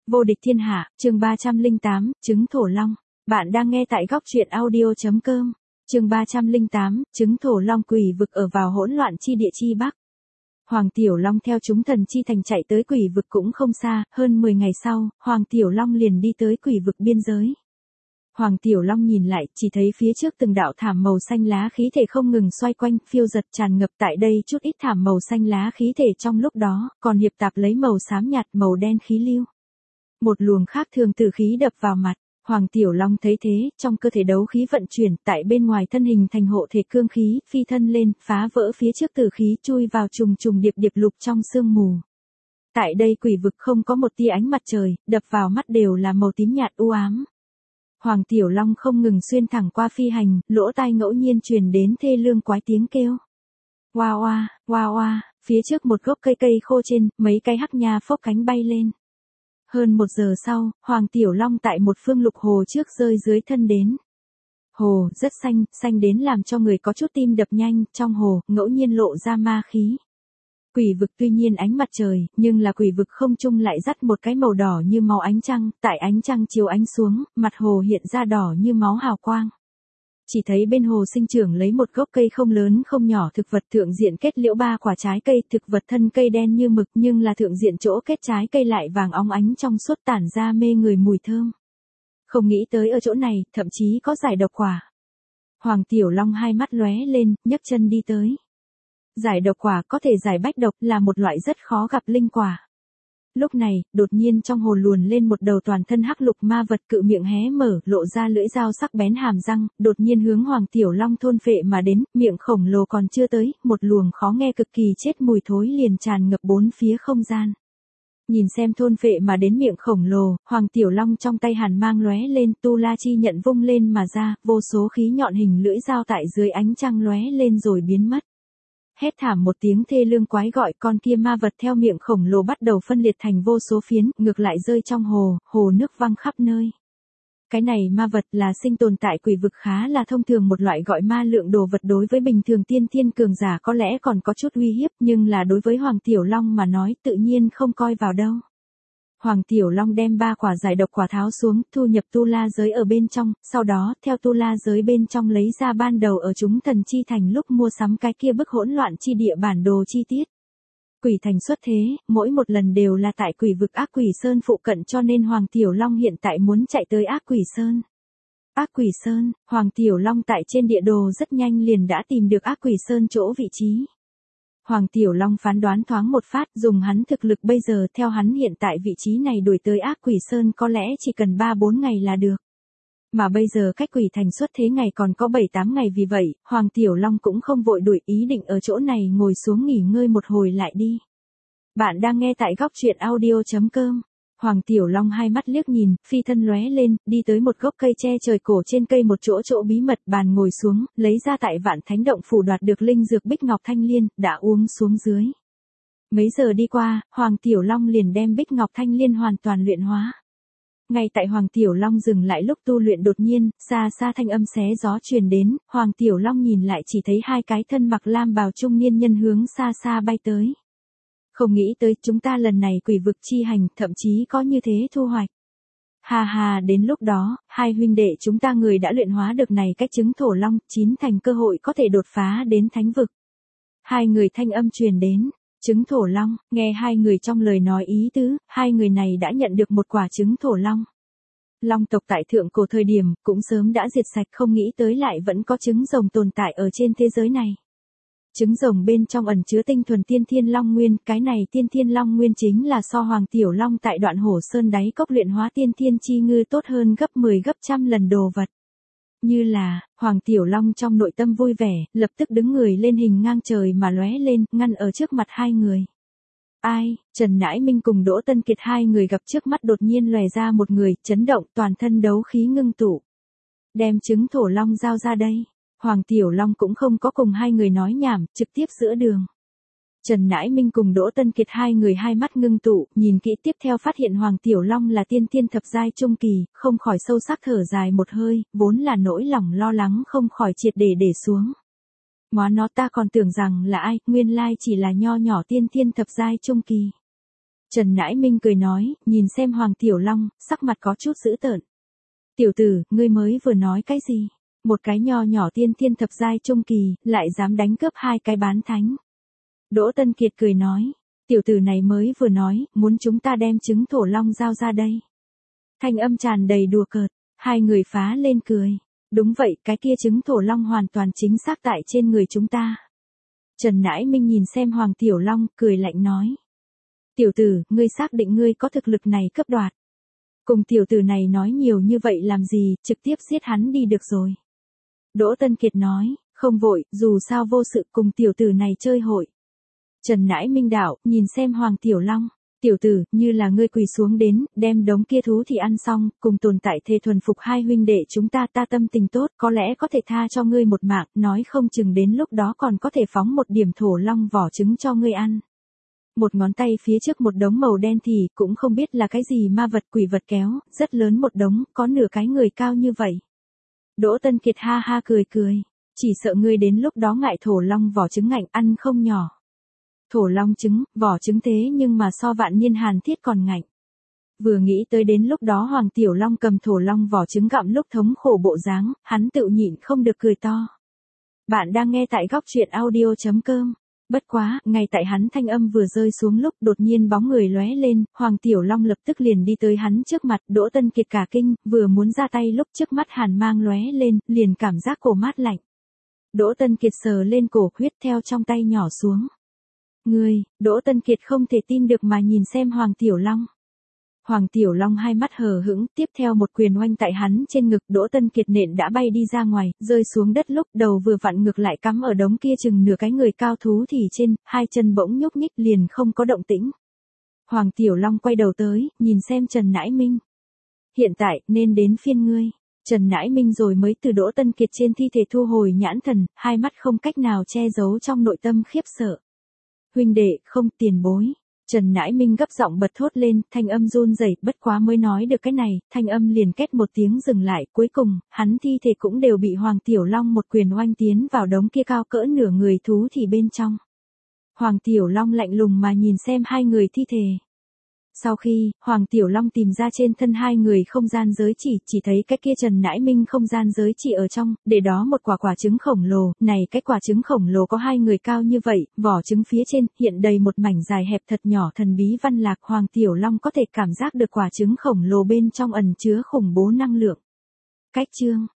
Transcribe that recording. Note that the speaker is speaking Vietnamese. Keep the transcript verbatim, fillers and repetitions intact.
Vô địch thiên hạ, chương ba trăm lẻ tám, trứng thổ long. Bạn đang nghe tại góc truyện audio.com. Chương ba trăm lẻ tám, trứng thổ long. Quỷ vực ở vào hỗn loạn chi địa chi bắc. Hoàng Tiểu Long theo chúng thần chi thành chạy tới quỷ vực cũng không xa, hơn mười ngày sau, Hoàng Tiểu Long liền đi tới quỷ vực biên giới. Hoàng Tiểu Long nhìn lại, chỉ thấy phía trước từng đạo thảm màu xanh lá khí thể không ngừng xoay quanh, phiêu giật tràn ngập tại đây chút ít thảm màu xanh lá khí thể trong lúc đó, còn hiệp tạp lấy màu xám nhạt màu đen khí lưu. Một luồng khác thường tử khí đập vào mặt, Hoàng Tiểu Long thấy thế, trong cơ thể đấu khí vận chuyển, tại bên ngoài thân hình thành hộ thể cương khí, phi thân lên, phá vỡ phía trước tử khí chui vào trùng trùng điệp điệp lục trong sương mù. Tại đây quỷ vực không có một tia ánh mặt trời, đập vào mắt đều là màu tím nhạt u ám. Hoàng Tiểu Long không ngừng xuyên thẳng qua phi hành, lỗ tai ngẫu nhiên truyền đến thê lương quái tiếng kêu. Oa oa, oa oa, phía trước một gốc cây cây khô trên, mấy cái hắc nha phốc cánh bay lên. Hơn một giờ sau, Hoàng Tiểu Long tại một phương lục hồ trước rơi dưới thân đến. Hồ rất xanh, xanh đến làm cho người có chút tim đập nhanh, trong hồ, ngẫu nhiên lộ ra ma khí. Quỷ vực tuy nhiên ánh mặt trời, nhưng là quỷ vực không trung lại dắt một cái màu đỏ như máu ánh trăng, tại ánh trăng chiếu ánh xuống, mặt hồ hiện ra đỏ như máu hào quang. Chỉ thấy bên hồ sinh trưởng lấy một gốc cây không lớn không nhỏ thực vật thượng diện kết liễu ba quả trái cây, thực vật thân cây đen như mực nhưng là thượng diện chỗ kết trái cây lại vàng óng ánh trong suốt tản ra mê người mùi thơm. Không nghĩ tới ở chỗ này, thậm chí có giải độc quả. Hoàng Tiểu Long hai mắt lóe lên, nhấc chân đi tới. Giải độc quả có thể giải bách độc là một loại rất khó gặp linh quả. Lúc này, đột nhiên trong hồ luồn lên một đầu toàn thân hắc lục ma vật cự miệng hé mở, lộ ra lưỡi dao sắc bén hàm răng, đột nhiên hướng Hoàng Tiểu Long thôn phệ mà đến, miệng khổng lồ còn chưa tới, một luồng khó nghe cực kỳ chết mùi thối liền tràn ngập bốn phía không gian. Nhìn xem thôn phệ mà đến miệng khổng lồ, Hoàng Tiểu Long trong tay hàn mang lóe lên, tu la chi nhận vung lên mà ra, vô số khí nhọn hình lưỡi dao tại dưới ánh trăng lóe lên rồi biến mất. Hét thảm một tiếng thê lương quái gọi, con kia ma vật theo miệng khổng lồ bắt đầu phân liệt thành vô số phiến, ngược lại rơi trong hồ, hồ nước văng khắp nơi. Cái này ma vật là sinh tồn tại quỷ vực khá là thông thường một loại gọi ma lượng đồ vật, đối với bình thường tiên thiên cường giả có lẽ còn có chút uy hiếp, nhưng là đối với Hoàng Tiểu Long mà nói tự nhiên không coi vào đâu. Hoàng Tiểu Long đem ba quả giải độc quả tháo xuống, thu nhập tu la giới ở bên trong, sau đó, theo tu la giới bên trong lấy ra ban đầu ở chúng thần chi thành lúc mua sắm cái kia bức hỗn loạn chi địa bản đồ chi tiết. Quỷ thành xuất thế, mỗi một lần đều là tại quỷ vực ác quỷ sơn phụ cận, cho nên Hoàng Tiểu Long hiện tại muốn chạy tới ác quỷ sơn. Ác quỷ sơn, Hoàng Tiểu Long tại trên địa đồ rất nhanh liền đã tìm được ác quỷ sơn chỗ vị trí. Hoàng Tiểu Long phán đoán thoáng một phát, dùng hắn thực lực bây giờ theo hắn hiện tại vị trí này đuổi tới ác quỷ sơn có lẽ chỉ cần ba bốn ngày là được. Mà bây giờ cách quỷ thành xuất thế ngày còn có bảy tám ngày, vì vậy, Hoàng Tiểu Long cũng không vội đuổi, ý định ở chỗ này ngồi xuống nghỉ ngơi một hồi lại đi. Bạn đang nghe tại góc truyện audio.com. Hoàng Tiểu Long hai mắt liếc nhìn, phi thân lóe lên, đi tới một gốc cây che trời cổ, trên cây một chỗ chỗ bí mật, bàn ngồi xuống, lấy ra tại Vạn Thánh Động phủ đoạt được linh dược Bích Ngọc Thanh Liên, đã uống xuống dưới. Mấy giờ đi qua, Hoàng Tiểu Long liền đem Bích Ngọc Thanh Liên hoàn toàn luyện hóa. Ngay tại Hoàng Tiểu Long dừng lại lúc tu luyện, đột nhiên, xa xa thanh âm xé gió truyền đến, Hoàng Tiểu Long nhìn lại chỉ thấy hai cái thân mặc lam bào trung niên nhân hướng xa xa bay tới. Không nghĩ tới chúng ta lần này quỷ vực chi hành, thậm chí có như thế thu hoạch. Hà hà, đến lúc đó, hai huynh đệ chúng ta người đã luyện hóa được này cách trứng thổ long, chín thành cơ hội có thể đột phá đến thánh vực. Hai người thanh âm truyền đến, trứng thổ long, nghe hai người trong lời nói ý tứ, hai người này đã nhận được một quả trứng thổ long. Long tộc tại thượng cổ thời điểm, cũng sớm đã diệt sạch, không nghĩ tới lại vẫn có trứng rồng tồn tại ở trên thế giới này. Trứng rồng bên trong ẩn chứa tinh thuần tiên thiên long nguyên, cái này tiên thiên long nguyên chính là so Hoàng Tiểu Long tại Đoạn Hổ Sơn đáy cốc luyện hóa tiên thiên chi ngư tốt hơn gấp mười gấp trăm lần đồ vật. Như là, Hoàng Tiểu Long trong nội tâm vui vẻ, lập tức đứng người lên hình ngang trời mà lóe lên, ngăn ở trước mặt hai người. Ai, Trần Nãi Minh cùng Đỗ Tân Kiệt hai người gặp trước mắt đột nhiên lòe ra một người, chấn động toàn thân đấu khí ngưng tụ. Đem trứng thổ long giao ra đây. Hoàng Tiểu Long cũng không có cùng hai người nói nhảm, trực tiếp giữa đường. Trần Nãi Minh cùng Đỗ Tân Kiệt hai người hai mắt ngưng tụ, nhìn kỹ tiếp theo phát hiện Hoàng Tiểu Long là tiên tiên thập giai trung kỳ, không khỏi sâu sắc thở dài một hơi, vốn là nỗi lòng lo lắng không khỏi triệt để để xuống. Móa nó, ta còn tưởng rằng là ai, nguyên lai chỉ là nho nhỏ tiên tiên thập giai trung kỳ. Trần Nãi Minh cười nói, nhìn xem Hoàng Tiểu Long, sắc mặt có chút dữ tợn. Tiểu tử, ngươi mới vừa nói cái gì? Một cái nho nhỏ tiên thiên thập giai trung kỳ, lại dám đánh cướp hai cái bán thánh. Đỗ Tân Kiệt cười nói, tiểu tử này mới vừa nói, muốn chúng ta đem trứng thổ long giao ra đây. Thanh âm tràn đầy đùa cợt, hai người phá lên cười. Đúng vậy, cái kia trứng thổ long hoàn toàn chính xác tại trên người chúng ta. Trần Nãi Minh nhìn xem Hoàng Tiểu Long, cười lạnh nói. Tiểu tử, ngươi xác định ngươi có thực lực này cấp đoạt. Cùng tiểu tử này nói nhiều như vậy làm gì, trực tiếp giết hắn đi được rồi. Đỗ Tân Kiệt nói, không vội, dù sao vô sự cùng tiểu tử này chơi hội. Trần Nãi Minh đạo, nhìn xem Hoàng Tiểu Long. Tiểu tử, như là ngươi quỳ xuống đến, đem đống kia thú thì ăn xong, cùng tồn tại thề thuần phục hai huynh đệ chúng ta ta tâm tình tốt, có lẽ có thể tha cho ngươi một mạng, nói không chừng đến lúc đó còn có thể phóng một điểm thổ long vỏ trứng cho ngươi ăn. Một ngón tay phía trước một đống màu đen thì cũng không biết là cái gì ma vật quỷ vật kéo, rất lớn một đống, có nửa cái người cao như vậy. Đỗ Tân Kiệt ha ha cười cười, chỉ sợ ngươi đến lúc đó ngại thổ long vỏ trứng ngạnh ăn không nhỏ. Thổ long trứng, vỏ trứng thế nhưng mà so vạn niên hàn thiết còn ngạnh. Vừa nghĩ tới đến lúc đó Hoàng Tiểu Long cầm thổ long vỏ trứng gặm lúc thống khổ bộ dáng, hắn tự nhịn không được cười to. Bạn đang nghe tại góc truyện audio chấm com. Bất quá, ngay tại hắn thanh âm vừa rơi xuống lúc đột nhiên bóng người lóe lên, Hoàng Tiểu Long lập tức liền đi tới hắn trước mặt, Đỗ Tân Kiệt cả kinh, vừa muốn ra tay lúc trước mắt hàn mang lóe lên, liền cảm giác cổ mát lạnh. Đỗ Tân Kiệt sờ lên cổ, huyết theo trong tay nhỏ xuống. Ngươi, Đỗ Tân Kiệt không thể tin được mà nhìn xem Hoàng Tiểu Long. Hoàng Tiểu Long hai mắt hờ hững, tiếp theo một quyền oanh tại hắn trên ngực, Đỗ Tân Kiệt nện đã bay đi ra ngoài, rơi xuống đất lúc đầu vừa vặn ngược lại cắm ở đống kia chừng nửa cái người cao thú thì trên, hai chân bỗng nhúc nhích liền không có động tĩnh. Hoàng Tiểu Long quay đầu tới, nhìn xem Trần Nãi Minh. Hiện tại, nên đến phiên ngươi. Trần Nãi Minh rồi mới từ Đỗ Tân Kiệt trên thi thể thu hồi nhãn thần, hai mắt không cách nào che giấu trong nội tâm khiếp sợ. Huynh đệ, không, tiền bối. Trần Nãi Minh gấp giọng bật thốt lên, thanh âm run rẩy, bất quá mới nói được cái này, thanh âm liền két một tiếng dừng lại, cuối cùng, hắn thi thể cũng đều bị Hoàng Tiểu Long một quyền oanh tiến vào đống kia cao cỡ nửa người thú thì bên trong. Hoàng Tiểu Long lạnh lùng mà nhìn xem hai người thi thể. Sau khi, Hoàng Tiểu Long tìm ra trên thân hai người không gian giới chỉ, chỉ thấy cái kia Trần Nãi Minh không gian giới chỉ ở trong, để đó một quả quả trứng khổng lồ, này cái quả trứng khổng lồ có hai người cao như vậy, vỏ trứng phía trên, hiện đầy một mảnh dài hẹp thật nhỏ thần bí văn lạc, Hoàng Tiểu Long có thể cảm giác được quả trứng khổng lồ bên trong ẩn chứa khủng bố năng lượng. Cách chương